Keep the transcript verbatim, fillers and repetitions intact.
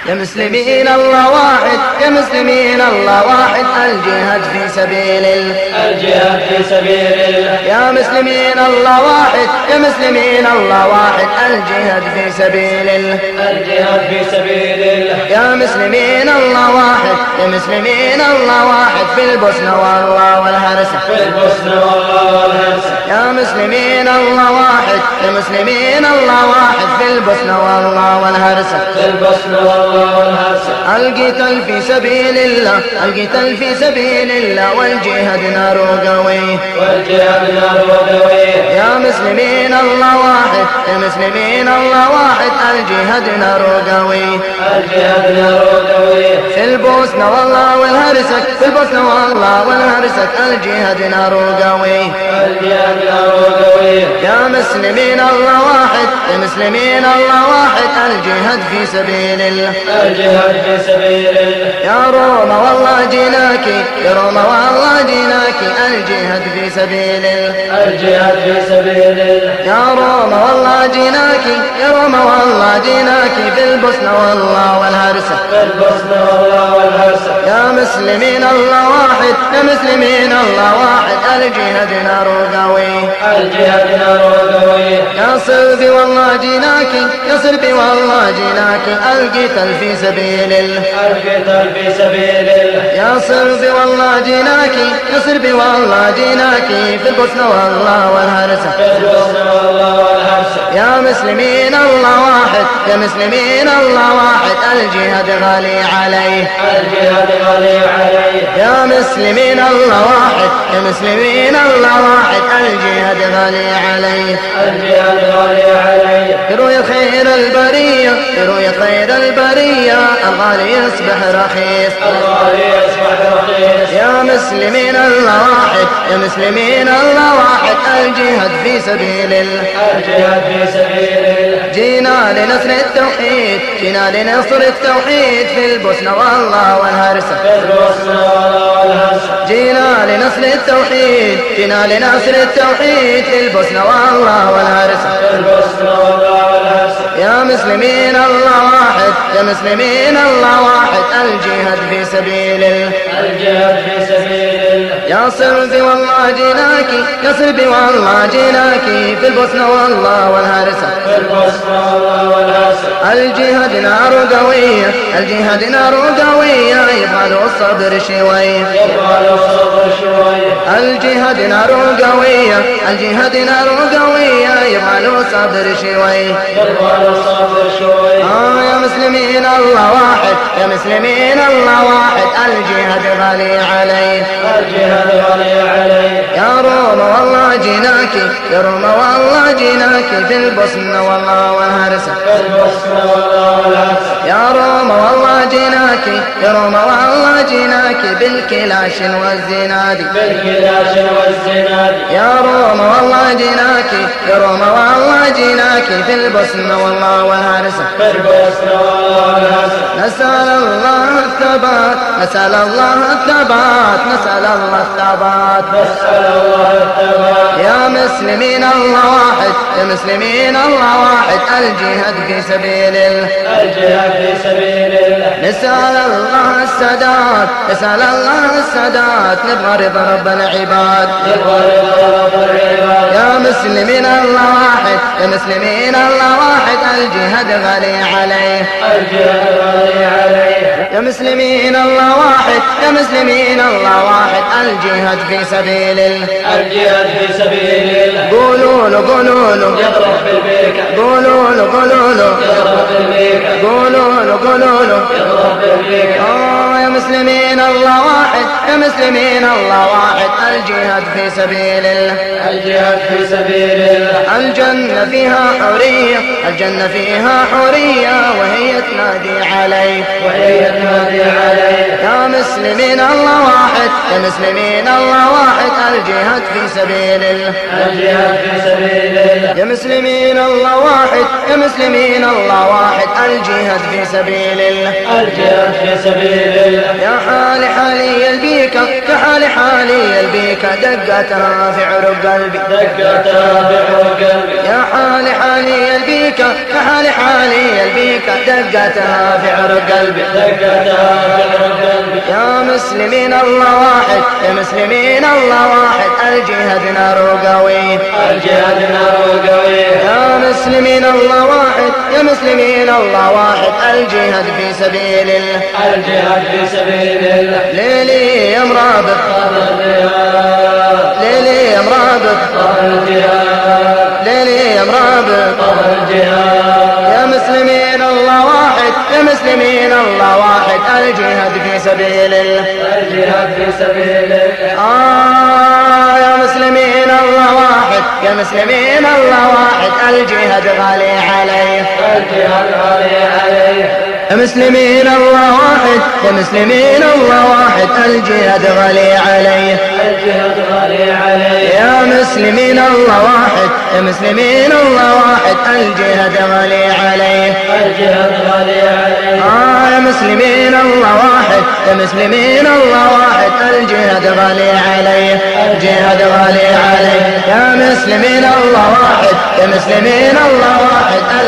يا مسلمين الله واحد، يا مسلمين الله واحد، الجهاد في سبيل الله، الجهاد في سبيل الله. يا مسلمين الله واحد، يا مسلمين الله واحد، الجهاد في سبيل الله، الجهاد في سبيل الله. يا مسلمين الله واحد، يا مسلمين الله واحد، في البوسنة والله والهرسة، في البوسنة والله والهرسة. يا مسلمين الله واحد، يا مسلمين الله واحد، في البوسنة والله والهرسة، في البوسنة والله والهرسة. القتال في سبيل الله، القتال في سبيل الله، والجهاد نار قوي، والجهاد نار قوي. يا مسلمين الله واحد، يا مسلمين الله واحد، الجهاد نار قوي، الجهاد نار قوي. في البوسنة والله والهرسك، في البوسنة والله والهرسك، الجهاد نار قوي، الجهاد نار قوي. يا مسلمين الله واحد، يا مسلمين الله واحد، الجهاد في سبيل الله، الجهاد في سبيل الله. يا روما والله جيناكي، يا روما والله جيناكي، الجهاد في سبيل الله، الجهاد في سبيل الله. يا روما والله جيناكي، يا روما والله جيناكي، في البوسنة والله والهرسة، في البوسنة والله والهرسة. يا مسلمين الله واحد، يا مسلمين الله واحد، الجهاد نار قوي، الجهاد نار قوي. يا صلبي والله جيناكي، يا صلبي والله جيناكي، القتال في سبيل الله، القتال في سبيل الله. يا صلبي والله جيناكي، يا صلبي والله جيناكي، في البوسنة والله والهرسة، في البوسنة والله والهرسة. يا مسلمين الله واحد، يا مسلمين الله واحد، الجهاد غالي عليه، الجهاد غالي عليه. يا مسلمين الله واحد، يا مسلمين الله واحد، الجهاد غالي عليه، الجهاد غالي عليه. برؤية خير البرية، برؤية خير البرية، الغالي يصبح رخيص، الغالي يصبح رخيص. يا مسلمين الله واحد، يا مسلمين الله واحد، الجهاد في سبيل الله، الجهاد في سبيل الله. جينا لنصر التوحيد، جينا لنصر التوحيد، في البوسنة والله والهرسة، في البوسنة والله والهرسة. جينا لنصر التوحيد، جينا لنصر التوحيد، في البوسنة والله والهرسة، في البوسنة والله والهرسة. يا مسلمين الله واحد، يا مسلمين الله واحد، الجهاد في سبيل الله، الجهاد في سبيل الله. يا صلبي والله جيناكي، يا صلبي والله جيناكي، في البوسنة والله والهرسة، في البوسنة والله والهرسة. الجهاد نار قوية، الجهاد نار قوية، يبغى له الصبر شوية، يبغى له صبر شوية. الجهاد نار قوية، الجهاد نار قوية، يبغى له صبر شوية، يبغى له صبر شوية. آه يا مسلمين الله واحد، يا مسلمين الله واحد، الجهاد غالي عليه، الجهاد غالي عليه. يا روما والله جيناكي، يا روما والله جيناكي، في البوسنة والله والهرسة، في البوسنة والله والهرسة. يا روما والله جيناكي، يا روما والله جيناكي، بالكلاش والزنادي، بالكلاش والزناد. يا روما والله جيناكي، يا روما والله جيناكي، في البوسنة والله والهرسة، في البوسنة والله والهرسة. نسأل الله الثبات، نسأل الله الثبات، نسأل الله الثبات، نسأل الله الثبات. يا مسلمين الله واحد، يا مسلمين الله واحد، الجهاد في سبيل الله، الجهاد في سبيل الله. نسأل الله السداد، نسأل الله السداد، نبغى رضا رب العباد، يبغى رضا رب العباد. يا مسلمين الله واحد، يا مسلمين الله واحد، الجهاد غالي عليه، الجهاد غالي عليه. يا مسلمين الله واحد، يا مسلمين الله واحد، الجهاد في سبيل الله، الجهاد في سبيل الله. قولوا له قولوا له، يضرب بالبيكة. قولوا له قولوا له، يضرب بالبيكة. قولوا له قولوا له، يضرب بالبيكة. آه يا مسلمين الله واحد، يا مسلمين الله واحد، الجهاد في سبيل الله، الجهاد في سبيل الله. الجنة فيها حرية، الجنة فيها حرية، وهي تنادي عليه، وهي تنادي عليه. يا مسلمين الله واحد، يا مسلمين الله واحد، الجهاد في سبيل الله، الجهاد في سبيل الله. يا مسلمين الله واحد، يا مسلمين الله واحد، الجهاد في سبيل الله، الجهاد في سبيل الله. يا حالي حالي يلبيك، يا حالي حالي حالي البيك دقتها في عروق قلبي دقتها في عروق قلبي يا حالي حالي البيك يا حالي حالي البيك دقتها في عروق قلبي دقتها في عروق قلبي يا مسلمين الله واحد يا مسلمين الله واحد الجهاد نار قوي الجهاد نار قوي يا مسلمين الله واحد يا مسلمين الله واحد الجهاد في سبيل الله الجهاد في سبيل الله ليلي يا مرابط طه الجهاد ليلي يا مرابط طه الجهاد ليلي يا مرابط طه الجهاد يا مسلمين الله واحد يا مسلمين الله واحد الجهاد في سبيل الله الجهاد في سبيل الله آه يا مسلمين الله واحد يا مسلمين الله واحد الجهاد غالي عليه الجهاد غالي عليه يا مسلمين الله واحد يا مسلمين الله واحد الجهاد غالي عليه الجهاد غالي عليه يا مسلمين الله واحد يا مسلمين الله واحد الجهاد غالي عليه الجهاد غالي عليه آه يا مسلمين الله واحد يا مسلمين الله واحد الجهاد غالي عليه الجهاد غالي عليه يا مسلمين الله واحد يا مسلمين الله واحد